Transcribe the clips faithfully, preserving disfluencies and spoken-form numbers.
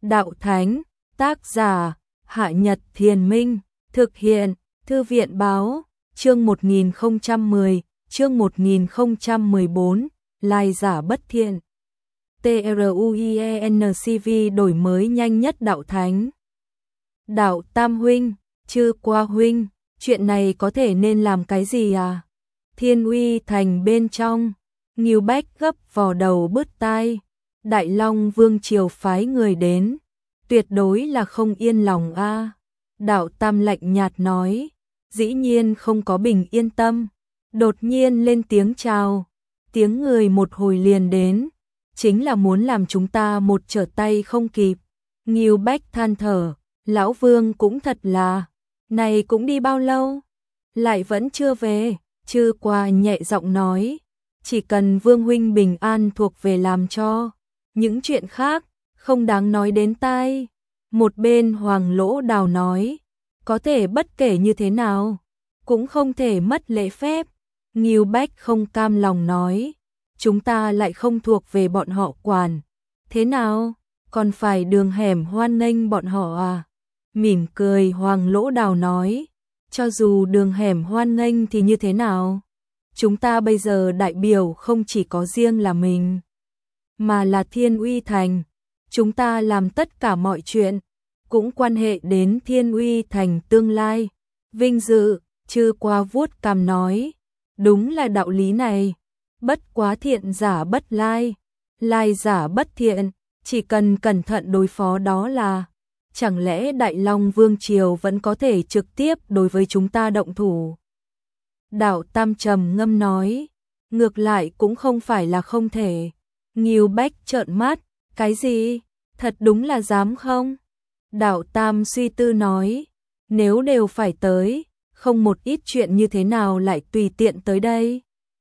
Đạo Thánh, tác giả, Hạ Nhật Thiền Minh, thực hiện, Thư viện Báo, chương một nghìn không trăm mười, chương một nghìn không trăm mười bốn, lai giả bất thiện. TRUIENCV đổi mới nhanh nhất Đạo Thánh. Đạo Tam huynh, Chư Qua huynh, chuyện này có thể nên làm cái gì à? Thiên Uy Thành bên trong, Ngưu Bách gấp vò đầu bứt tai, Đại Long Vương triều phái người đến, tuyệt đối là không yên lòng a. À. Đạo Tam lạnh nhạt nói, dĩ nhiên không có bình yên tâm, đột nhiên lên tiếng chào, tiếng người một hồi liền đến, chính là muốn làm chúng ta một trở tay không kịp. Ngưu Bách than thở, lão Vương cũng thật là, này cũng đi bao lâu, lại vẫn chưa về. Chư Qua nhẹ giọng nói, chỉ cần Vương huynh bình an thuộc về làm cho, những chuyện khác không đáng nói đến tai. Một bên Hoàng Lỗ Đào nói, có thể bất kể như thế nào, cũng không thể mất lễ phép. Ngưu Bách không cam lòng nói, chúng ta lại không thuộc về bọn họ quản, thế nào, còn phải đường hẻm hoan nghênh bọn họ à? Mỉm cười Hoàng Lỗ Đào nói, cho dù đường hẻm hoan nghênh thì như thế nào? Chúng ta bây giờ đại biểu không chỉ có riêng là mình, mà là Thiên Uy Thành. Chúng ta làm tất cả mọi chuyện, cũng quan hệ đến Thiên Uy Thành tương lai. Vinh dự, Chư Qua vuốt cằm nói, đúng là đạo lý này. Bất quá thiện giả bất lai, lai giả bất thiện, chỉ cần cẩn thận đối phó đó là. Chẳng lẽ Đại Long Vương triều vẫn có thể trực tiếp đối với chúng ta động thủ? Đạo Tam trầm ngâm nói, ngược lại cũng không phải là không thể. Ngưu Bách trợn mắt, cái gì? Thật đúng là dám không? Đạo Tam suy tư nói, nếu đều phải tới, không một ít chuyện như thế nào lại tùy tiện tới đây?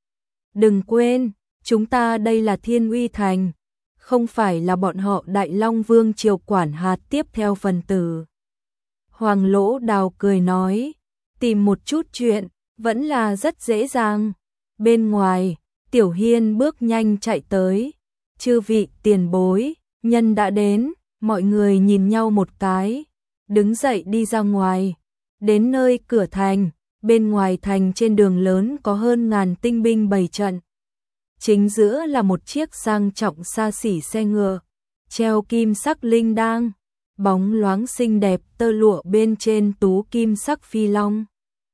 Đừng quên, chúng ta đây là Thiên Uy Thành, không phải là bọn họ Đại Long Vương triều quản hạt tiếp theo phần tử. Hoàng Lỗ Đào cười nói, tìm một chút chuyện, vẫn là rất dễ dàng. Bên ngoài, Tiểu Hiên bước nhanh chạy tới, chư vị tiền bối, nhân đã đến, mọi người nhìn nhau một cái, đứng dậy đi ra ngoài, đến nơi cửa thành, bên ngoài thành trên đường lớn có hơn ngàn tinh binh bày trận. Chính giữa là một chiếc sang trọng xa xỉ xe ngựa, treo kim sắc linh đang, bóng loáng xinh đẹp tơ lụa bên trên tú kim sắc phi long.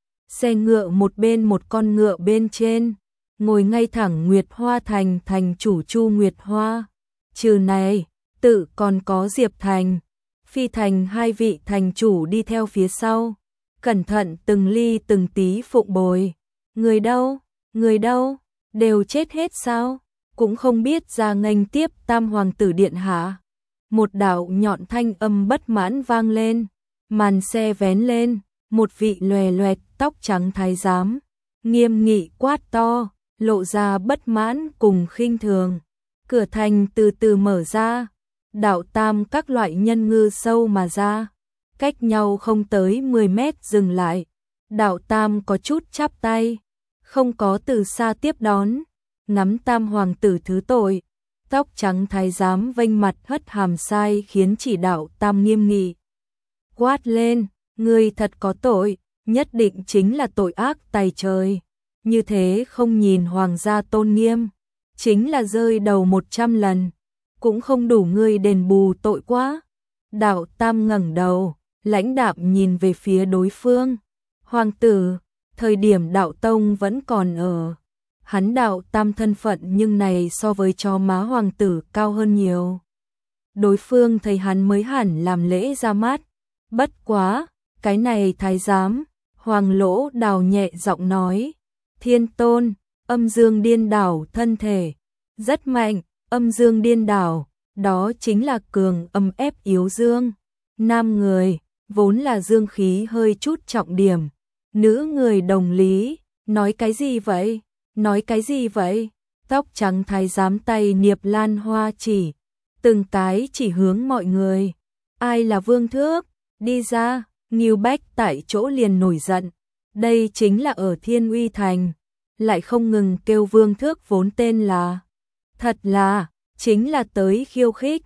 Xe ngựa một bên một con ngựa bên trên, ngồi ngay thẳng Nguyệt Hoa Thành thành chủ Chu Nguyệt Hoa. Trừ này, tự còn có Diệp Thành, Phi Thành hai vị thành chủ đi theo phía sau, cẩn thận từng ly từng tí phụng bồi. Người đâu, người đâu? Đều chết hết sao? Cũng không biết ra nghênh tiếp Tam hoàng tử điện hạ. Một đạo nhọn thanh âm bất mãn vang lên, màn xe vén lên, một vị lòe loẹt tóc trắng thái giám, nghiêm nghị quát to, lộ ra bất mãn cùng khinh thường. Cửa thành từ từ mở ra, Đạo Tam các loại nhân ngư sâu mà ra, cách nhau không tới mười mét dừng lại. Đạo Tam có chút chắp tay, không có từ xa tiếp đón, ngắm Tam hoàng tử thứ tội. Tóc trắng thái giám vênh mặt hất hàm sai khiến chỉ Đạo Tam nghiêm nghị. Quát lên, ngươi thật có tội, nhất định chính là tội ác tày trời. Như thế không nhìn hoàng gia tôn nghiêm, chính là rơi đầu một trăm lần, cũng không đủ ngươi đền bù tội quá. Đạo Tam ngẩng đầu, lãnh đạm nhìn về phía đối phương. Hoàng tử, thời điểm Đạo Tông vẫn còn ở, hắn Đạo Tam thân phận nhưng này so với chó má hoàng tử cao hơn nhiều. Đối phương thấy hắn mới hẳn làm lễ ra mắt. Bất quá, cái này thái giám, Hoàng Lỗ Đào nhẹ giọng nói, Thiên Tôn, âm dương điên đảo thân thể, rất mạnh. Âm dương điên đảo, đó chính là cường âm ép yếu dương. Nam người, vốn là dương khí hơi chút trọng điểm. Nữ người đồng lý, nói cái gì vậy? Nói cái gì vậy? Tóc trắng thái giám tay niệp lan hoa chỉ, từng cái chỉ hướng mọi người. Ai là vương thước? Đi ra. Ngưu Bách tại chỗ liền nổi giận. Đây chính là ở Thiên Uy Thành, lại không ngừng kêu vương thước vốn tên là. Thật là, chính là tới khiêu khích.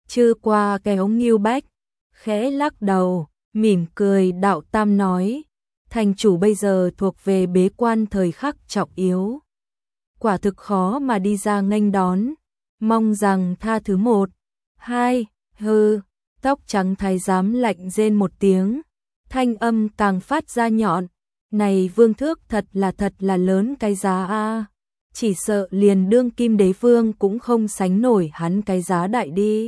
chưa qua kéo Ngưu Bách, khẽ lắc đầu, mỉm cười đạo tam nói, thành chủ bây giờ thuộc về bế quan thời khắc trọng yếu. Quả thực khó mà đi ra nghênh đón, mong rằng tha thứ một, hai, hư, tóc trắng thái giám lạnh rên một tiếng, thanh âm càng phát ra nhọn, này vương thước thật là thật là lớn cái giá a, chỉ sợ liền đương kim đế vương cũng không sánh nổi hắn cái giá đại đi.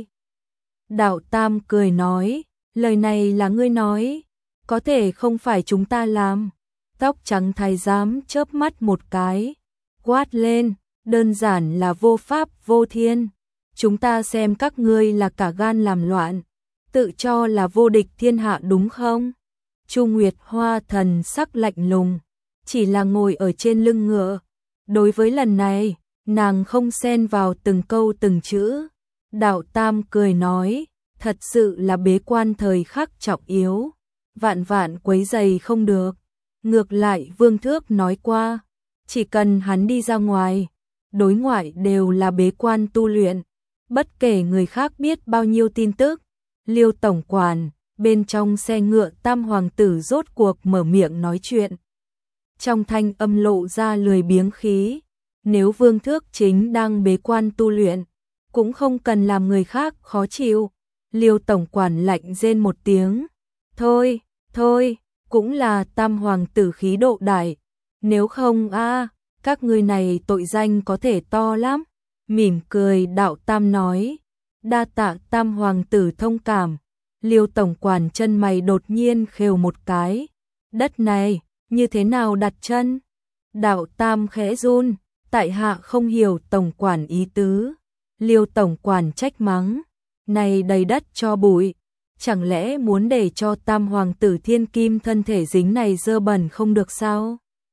Đạo tam cười nói, lời này là ngươi nói, có thể không phải chúng ta làm. Tóc trắng thái giám chớp mắt một cái, quát lên, đơn giản là vô pháp vô thiên. Chúng ta xem các ngươi là cả gan làm loạn, tự cho là vô địch thiên hạ đúng không? Chu Nguyệt Hoa thần sắc lạnh lùng, chỉ là ngồi ở trên lưng ngựa. Đối với lần này, nàng không xen vào từng câu từng chữ. Đạo Tam cười nói, thật sự là bế quan thời khắc trọng yếu, vạn vạn quấy giày không được. Ngược lại Vương Thước nói qua, chỉ cần hắn đi ra ngoài, đối ngoại đều là bế quan tu luyện, bất kể người khác biết bao nhiêu tin tức. Liêu tổng quản, bên trong xe ngựa Tam hoàng tử rốt cuộc mở miệng nói chuyện. Trong thanh âm lộ ra lười biếng khí, nếu Vương Thước chính đang bế quan tu luyện, cũng không cần làm người khác khó chịu. Liêu tổng quản lạnh rên một tiếng, thôi, thôi, cũng là Tam hoàng tử khí độ đại, nếu không a, các ngươi này tội danh có thể to lắm. Mỉm cười đạo Tam nói, đa tạ Tam hoàng tử thông cảm. Liêu tổng quản chân mày đột nhiên khều một cái, đất này như thế nào đặt chân? Đạo Tam khẽ run, tại hạ không hiểu tổng quản ý tứ. Liêu tổng quản trách mắng, này đầy đất cho bụi, chẳng lẽ muốn để cho Tam hoàng tử thiên kim thân thể dính này dơ bẩn không được sao?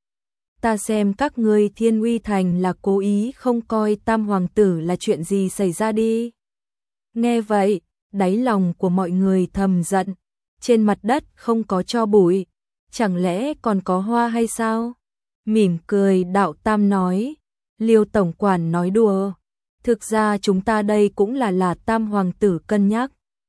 Ta xem các ngươi Thiên Uy Thành là cố ý không coi Tam hoàng tử là chuyện gì xảy ra đi. Nghe vậy, đáy lòng của mọi người thầm giận, trên mặt đất không có cho bụi, chẳng lẽ còn có hoa hay sao? Mỉm cười đạo Tam nói, Liêu tổng quản nói đùa, thực ra chúng ta đây cũng là là Tam hoàng tử cân nhắc.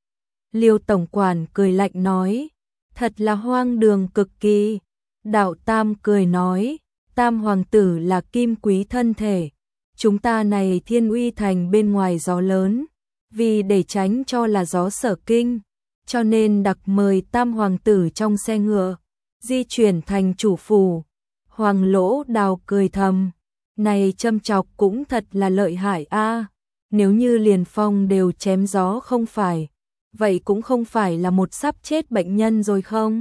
Liêu tổng quản cười lạnh nói, thật là hoang đường cực kỳ. Đạo Tam cười nói, Tam hoàng tử là kim quý thân thể, chúng ta này Thiên Uy Thành bên ngoài gió lớn, vì để tránh cho là gió sở kinh, cho nên đặc mời Tam hoàng tử trong xe ngựa, di chuyển thành chủ phủ. Hoàng Lỗ Đào cười thầm, này châm chọc cũng thật là lợi hại a, nếu như liền phong đều chém gió không phải, vậy cũng không phải là một sắp chết bệnh nhân rồi không?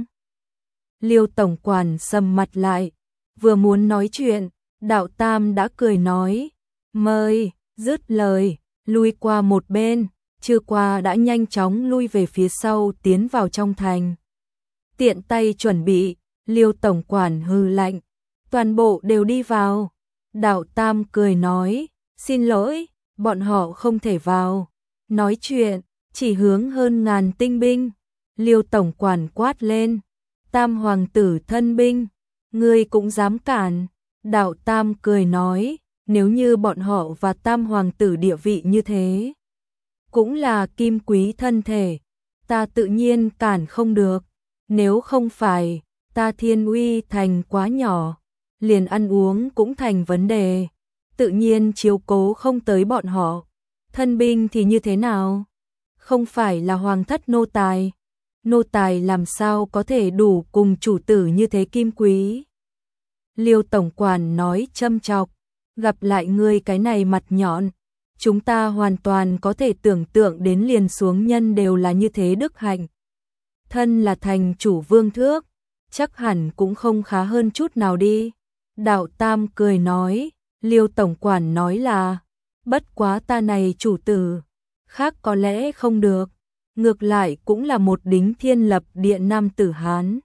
Liêu tổng quản sầm mặt lại, vừa muốn nói chuyện, đạo Tam đã cười nói, mời, dứt lời, lui qua một bên, chưa qua đã nhanh chóng lui về phía sau tiến vào trong thành. Tiện tay chuẩn bị, Liêu tổng quản hừ lạnh, toàn bộ đều đi vào. Đạo Tam cười nói, xin lỗi, bọn họ không thể vào. Nói chuyện, chỉ hướng hơn ngàn tinh binh. Liêu tổng quản quát lên, Tam hoàng tử thân binh, ngươi cũng dám cản. Đạo Tam cười nói, nếu như bọn họ và Tam hoàng tử địa vị như thế, cũng là kim quý thân thể, ta tự nhiên cản không được. Nếu không phải, ta Thiên Uy Thành quá nhỏ, liền ăn uống cũng thành vấn đề, tự nhiên chiếu cố không tới bọn họ. Thân binh thì như thế nào? Không phải là hoàng thất nô tài, nô tài làm sao có thể đủ cùng chủ tử như thế kim quý. Liêu tổng quản nói châm chọc, gặp lại ngươi cái này mặt nhọn, chúng ta hoàn toàn có thể tưởng tượng đến liền xuống nhân đều là như thế đức hạnh. Thân là thành chủ Vương Thước, chắc hẳn cũng không khá hơn chút nào đi. Đạo Tam cười nói, Liêu tổng quản nói là, bất quá ta này chủ tử, khác có lẽ không được, ngược lại cũng là một đính thiên lập địa nam tử Hán.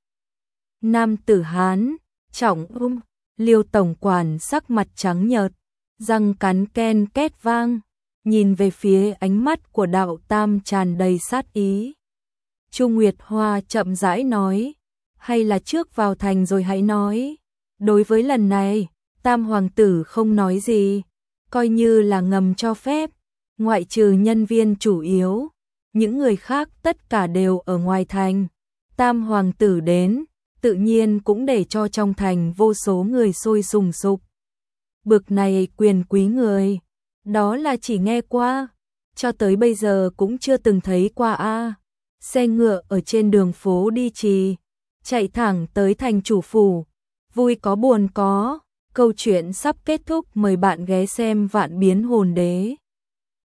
Nam tử Hán, trọng um, Liêu tổng quản sắc mặt trắng nhợt, răng cắn ken két vang, nhìn về phía ánh mắt của đạo Tam tràn đầy sát ý. Chu Nguyệt Hoa chậm rãi nói, hay là trước vào thành rồi hãy nói. Đối với lần này, Tam hoàng tử không nói gì, coi như là ngầm cho phép, ngoại trừ nhân viên chủ yếu, những người khác tất cả đều ở ngoài thành. Tam hoàng tử đến, tự nhiên cũng để cho trong thành vô số người sôi sùng sục. Bực này quyền quý người, đó là chỉ nghe qua, cho tới bây giờ cũng chưa từng thấy qua a. Xe ngựa ở trên đường phố đi trì, chạy thẳng tới thành chủ phủ, vui có buồn có. Câu chuyện sắp kết thúc, mời bạn ghé xem Vạn Biến Hồn Đế.